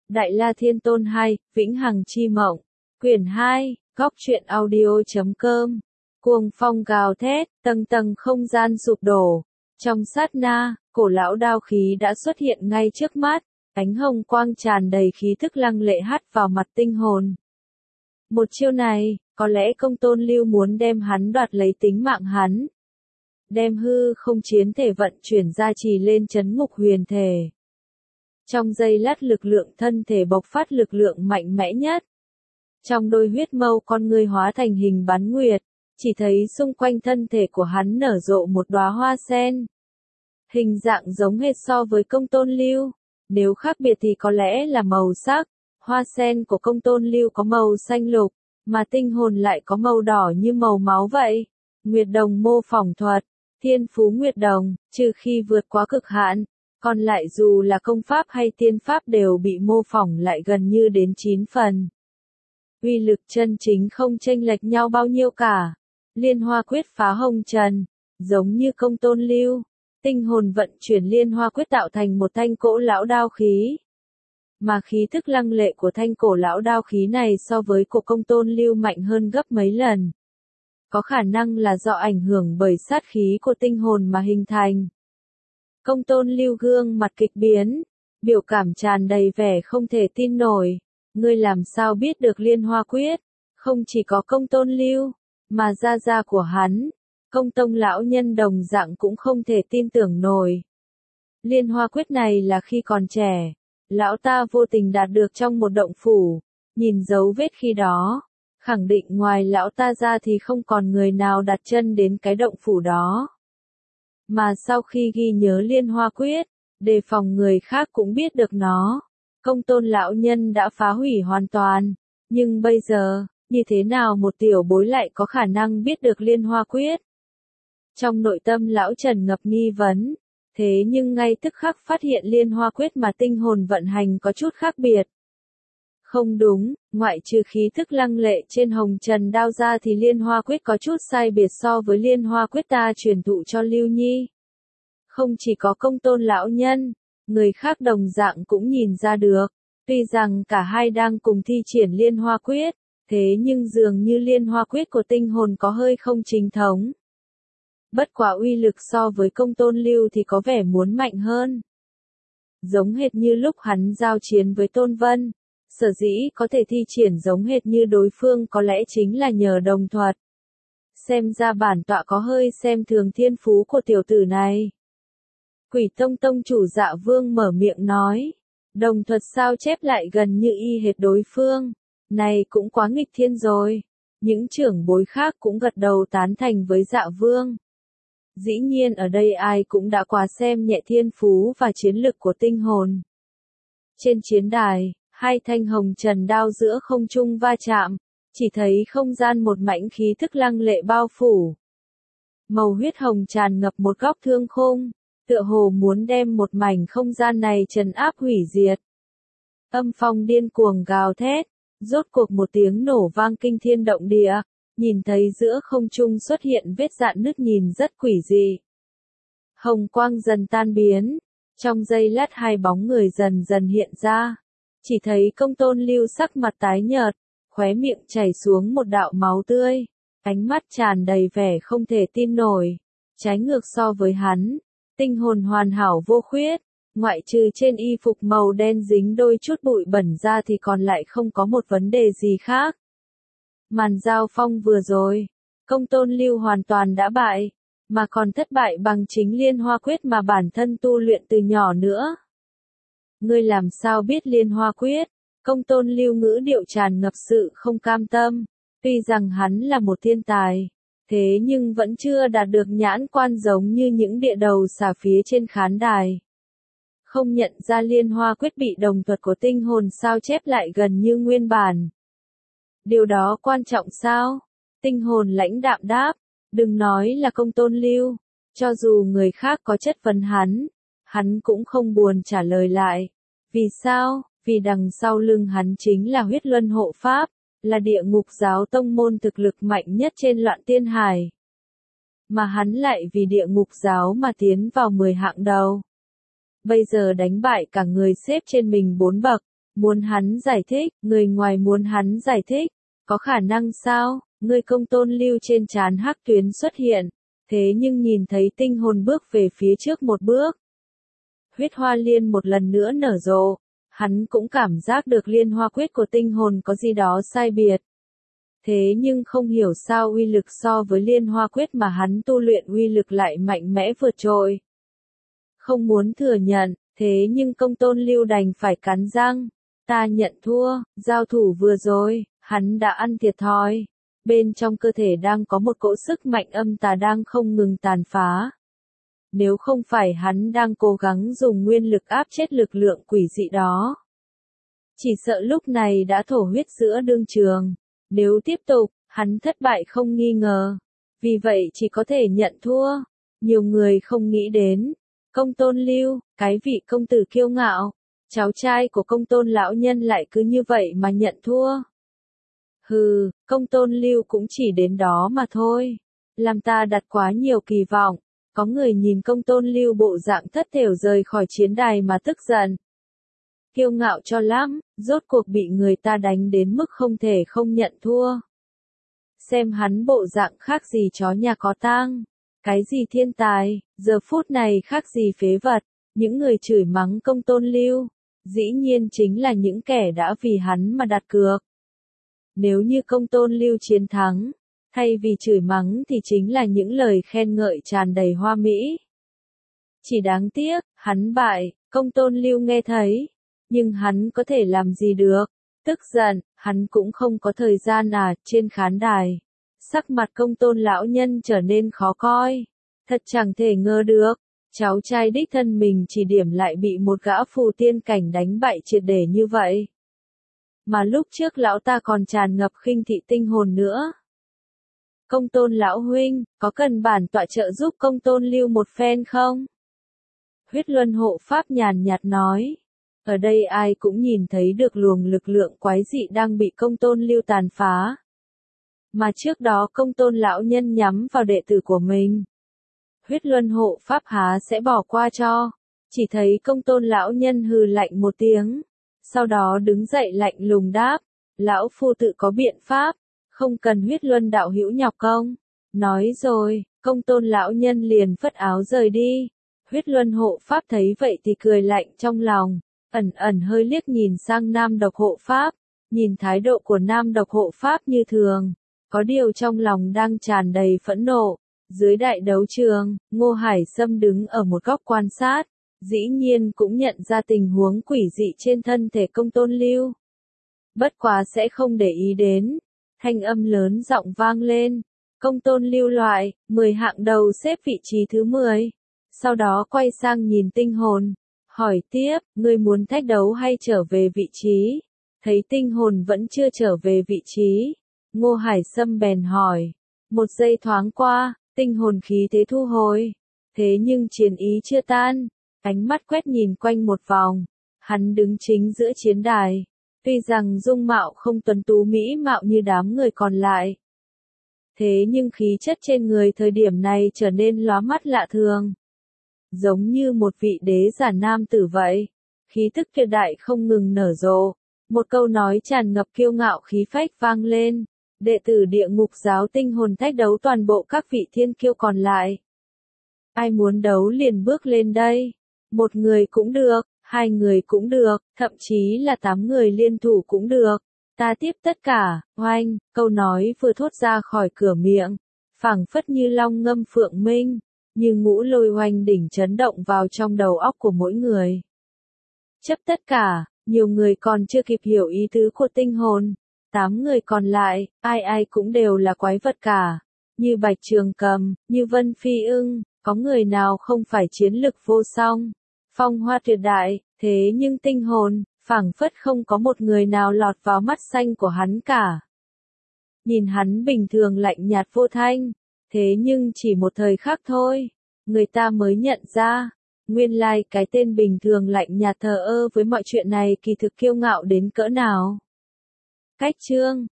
Đại La Thiên Tôn 2, Vĩnh Hằng Chi Mộng. Quyển 2, Góc truyện audio.com. Cuồng phong gào thét, tầng tầng không gian sụp đổ. Trong sát na, cổ lão đao khí đã xuất hiện ngay trước mắt, ánh hồng quang tràn đầy khí thức lăng lệ hắt vào mặt tinh hồn. Một chiêu này, có lẽ Công Tôn Lưu muốn đem hắn đoạt lấy tính mạng hắn. Đem hư không chiến thể vận chuyển ra trì lên chấn ngục huyền thể. Trong giây lát lực lượng thân thể bộc phát lực lượng mạnh mẽ nhất. Trong đôi huyết mâu con người hóa thành hình bán nguyệt, chỉ thấy xung quanh thân thể của hắn nở rộ một đóa hoa sen. Hình dạng giống hệt so với Công Tôn Lưu, nếu khác biệt thì có lẽ là màu sắc. Hoa sen của Công Tôn Lưu có màu xanh lục, mà tinh hồn lại có màu đỏ như màu máu vậy. Nguyệt đồng mô phỏng thuật, thiên phú Nguyệt đồng, trừ khi vượt quá cực hạn, còn lại dù là công pháp hay tiên pháp đều bị mô phỏng lại gần như đến 9 phần. Uy lực chân chính không chênh lệch nhau bao nhiêu cả. Liên hoa quyết phá hồng trần, giống như Công Tôn Lưu, tinh hồn vận chuyển liên hoa quyết tạo thành một thanh cổ lão đao khí. Mà khí thức lăng lệ của thanh cổ lão đao khí này so với của Công Tôn Lưu mạnh hơn gấp mấy lần. Có khả năng là do ảnh hưởng bởi sát khí của tinh hồn mà hình thành. Công Tôn Lưu gương mặt kịch biến, biểu cảm tràn đầy vẻ không thể tin nổi. Ngươi làm sao biết được liên hoa quyết? Không chỉ có Công Tôn Lưu, mà gia gia của hắn, Công Tông lão nhân đồng dạng cũng không thể tin tưởng nổi. Liên hoa quyết này là khi còn trẻ, lão ta vô tình đạt được trong một động phủ, nhìn dấu vết khi đó, khẳng định ngoài lão ta ra thì không còn người nào đặt chân đến cái động phủ đó. Mà sau khi ghi nhớ liên hoa quyết, đề phòng người khác cũng biết được nó, Công Tôn lão nhân đã phá hủy hoàn toàn. Nhưng bây giờ, như thế nào một tiểu bối lại có khả năng biết được liên hoa quyết? Trong nội tâm lão Trần ngập nghi vấn, thế nhưng ngay tức khắc phát hiện liên hoa quyết mà tinh hồn vận hành có chút khác biệt. Không đúng, ngoại trừ khí thức lăng lệ trên hồng trần đao ra thì liên hoa quyết có chút sai biệt so với liên hoa quyết ta truyền thụ cho Lưu Nhi. Không chỉ có Công Tôn lão nhân, người khác đồng dạng cũng nhìn ra được, tuy rằng cả hai đang cùng thi triển liên hoa quyết, thế nhưng dường như liên hoa quyết của tinh hồn có hơi không chính thống. Bất quả uy lực so với Công Tôn Lưu thì có vẻ muốn mạnh hơn. Giống hệt như lúc hắn giao chiến với Tôn Vân, sở dĩ có thể thi triển giống hệt như đối phương có lẽ chính là nhờ đồng thuật. Xem ra bản tọa có hơi xem thường thiên phú của tiểu tử này. Quỷ Tông tông chủ Dạ Vương mở miệng nói, đồng thuật sao chép lại gần như y hệt đối phương, này cũng quá nghịch thiên rồi. Những trưởng bối khác cũng gật đầu tán thành với Dạ Vương. Dĩ nhiên ở đây ai cũng đã quá xem nhẹ thiên phú và chiến lực của tinh hồn. Trên chiến đài, hai thanh hồng trần đao giữa không trung va chạm, chỉ thấy không gian một mảnh khí thức lăng lệ bao phủ. Màu huyết hồng tràn ngập một góc thương khung, tựa hồ muốn đem một mảnh không gian này trấn áp hủy diệt. Âm phong điên cuồng gào thét, rốt cuộc một tiếng nổ vang kinh thiên động địa, nhìn thấy giữa không trung xuất hiện vết rạn nứt nhìn rất quỷ dị. Hồng quang dần tan biến, trong giây lát hai bóng người dần dần hiện ra, chỉ thấy Công Tôn Lưu sắc mặt tái nhợt, khóe miệng chảy xuống một đạo máu tươi, ánh mắt tràn đầy vẻ không thể tin nổi. Trái ngược so với hắn, tinh hồn hoàn hảo vô khuyết, ngoại trừ trên y phục màu đen dính đôi chút bụi bẩn ra thì còn lại không có một vấn đề gì khác. Màn giao phong vừa rồi, Công Tôn Lưu hoàn toàn đã bại, mà còn thất bại bằng chính liên hoa quyết mà bản thân tu luyện từ nhỏ nữa. Ngươi làm sao biết liên hoa quyết? Công Tôn Lưu ngữ điệu tràn ngập sự không cam tâm, tuy rằng hắn là một thiên tài, thế nhưng vẫn chưa đạt được nhãn quan giống như những địa đầu xà phía trên khán đài. Không nhận ra liên hoa quyết bị đồng thuật của tinh hồn sao chép lại gần như nguyên bản. Điều đó quan trọng sao? Tinh hồn lãnh đạm đáp, đừng nói là Công Tôn Lưu, cho dù người khác có chất vấn hắn cũng không buồn trả lời lại. Vì sao? Vì đằng sau lưng hắn chính là huyết luân hộ pháp, là địa ngục giáo tông môn thực lực mạnh nhất trên loạn tiên hải. Mà hắn lại vì địa ngục giáo mà tiến vào 10 hạng đầu. Bây giờ đánh bại cả người xếp trên mình 4 bậc, Muốn hắn giải thích, người ngoài muốn hắn giải thích. Có khả năng sao? Người Công Tôn Lưu trên trán hắc tuyến xuất hiện. Thế nhưng nhìn thấy tinh hồn bước về phía trước một bước. Huyết hoa liên một lần nữa nở rộ. Hắn cũng cảm giác được liên hoa quyết của tinh hồn có gì đó sai biệt. Thế nhưng không hiểu sao uy lực so với liên hoa quyết mà hắn tu luyện uy lực lại mạnh mẽ vượt trội. Không muốn thừa nhận, thế nhưng Công Tôn Lưu đành phải cắn răng. Ta nhận thua, giao thủ vừa rồi, hắn đã ăn thiệt thòi. Bên trong cơ thể đang có một cỗ sức mạnh âm tà đang không ngừng tàn phá. Nếu không phải hắn đang cố gắng dùng nguyên lực áp chết lực lượng quỷ dị đó. Chỉ sợ lúc này đã thổ huyết giữa đương trường. Nếu tiếp tục, hắn thất bại không nghi ngờ. Vì vậy chỉ có thể nhận thua. Nhiều người không nghĩ đến. Công Tôn Lưu, cái vị công tử kiêu ngạo. Cháu trai của Công Tôn lão nhân lại cứ như vậy mà nhận thua. Hừ, Công Tôn Lưu cũng chỉ đến đó mà thôi. Làm ta đặt quá nhiều kỳ vọng. Có người nhìn Công Tôn Lưu bộ dạng thất thểu rời khỏi chiến đài mà tức giận. Kiêu ngạo cho lắm, rốt cuộc bị người ta đánh đến mức không thể không nhận thua. Xem hắn bộ dạng khác gì chó nhà có tang. Cái gì thiên tài, giờ phút này khác gì phế vật. Những người chửi mắng Công Tôn Lưu, dĩ nhiên chính là những kẻ đã vì hắn mà đặt cược. Nếu như Công Tôn Lưu chiến thắng, thay vì chửi mắng thì chính là những lời khen ngợi tràn đầy hoa mỹ. Chỉ đáng tiếc, hắn bại, Công Tôn Lưu nghe thấy. Nhưng hắn có thể làm gì được? Tức giận, hắn cũng không có thời gian trên khán đài. Sắc mặt Công Tôn lão nhân trở nên khó coi. Thật chẳng thể ngờ được. Cháu trai đích thân mình chỉ điểm lại bị một gã phù tiên cảnh đánh bại triệt để như vậy. Mà lúc trước lão ta còn tràn ngập khinh thị tinh hồn nữa. Công Tôn lão huynh, có cần bản tọa trợ giúp Công Tôn Lưu một phen không? Huyết Luân hộ pháp nhàn nhạt nói. Ở đây ai cũng nhìn thấy được luồng lực lượng quái dị đang bị Công Tôn Lưu tàn phá. Mà trước đó Công Tôn lão nhân nhắm vào đệ tử của mình. Huyết Luân hộ pháp há sẽ bỏ qua cho. Chỉ thấy Công Tôn lão nhân hừ lạnh một tiếng. Sau đó đứng dậy lạnh lùng đáp. Lão phu tự có biện pháp. Không cần Huyết Luân đạo hữu nhọc công. Nói rồi, Công Tôn lão nhân liền phất áo rời đi. Huyết Luân hộ pháp thấy vậy thì cười lạnh trong lòng. Ẩn ẩn hơi liếc nhìn sang Nam Độc hộ pháp. Nhìn thái độ của Nam Độc hộ pháp như thường. Có điều trong lòng đang tràn đầy phẫn nộ. Dưới đại đấu trường, Ngô Hải Sâm đứng ở một góc quan sát. Dĩ nhiên cũng nhận ra tình huống quỷ dị trên thân thể Công Tôn Lưu. Bất quá sẽ không để ý đến. Thanh âm lớn giọng vang lên. Công Tôn Lưu loại, 10 hạng đầu xếp vị trí thứ 10. Sau đó quay sang nhìn tinh hồn. Hỏi tiếp, ngươi muốn thách đấu hay trở về vị trí? Thấy tinh hồn vẫn chưa trở về vị trí. Ngô Hải Sâm bèn hỏi. Một giây thoáng qua, tinh hồn khí thế thu hồi. Thế nhưng chiến ý chưa tan. Ánh mắt quét nhìn quanh một vòng. Hắn đứng chính giữa chiến đài. Tuy rằng dung mạo không tuấn tú mỹ mạo như đám người còn lại. Thế nhưng khí chất trên người thời điểm này trở nên lóa mắt lạ thường. Giống như một vị đế giả nam tử vậy. Khí tức tuyệt đại không ngừng nở rộ. Một câu nói tràn ngập kiêu ngạo khí phách vang lên. Đệ tử địa ngục giáo tinh hồn thách đấu toàn bộ các vị thiên kiêu còn lại. Ai muốn đấu liền bước lên đây. Một người cũng được, 2 người cũng được, thậm chí là 8 người liên thủ cũng được. Ta tiếp tất cả, oanh, câu nói vừa thốt ra khỏi cửa miệng. Phảng phất như long ngâm phượng minh, như ngũ lôi oanh đỉnh chấn động vào trong đầu óc của mỗi người. Chấp tất cả, nhiều người còn chưa kịp hiểu ý tứ của tinh hồn. 8 người còn lại, ai ai cũng đều là quái vật cả. Như Bạch Trường Cầm, như Vân Phi Ưng, có người nào không phải chiến lực vô song. Phong hoa tuyệt đại, thế nhưng tinh hồn, phảng phất không có một người nào lọt vào mắt xanh của hắn cả. Nhìn hắn bình thường lạnh nhạt vô thanh, thế nhưng chỉ một thời khắc thôi, người ta mới nhận ra, nguyên lai cái tên bình thường lạnh nhạt thờ ơ với mọi chuyện này kỳ thực kiêu ngạo đến cỡ nào. Cách chương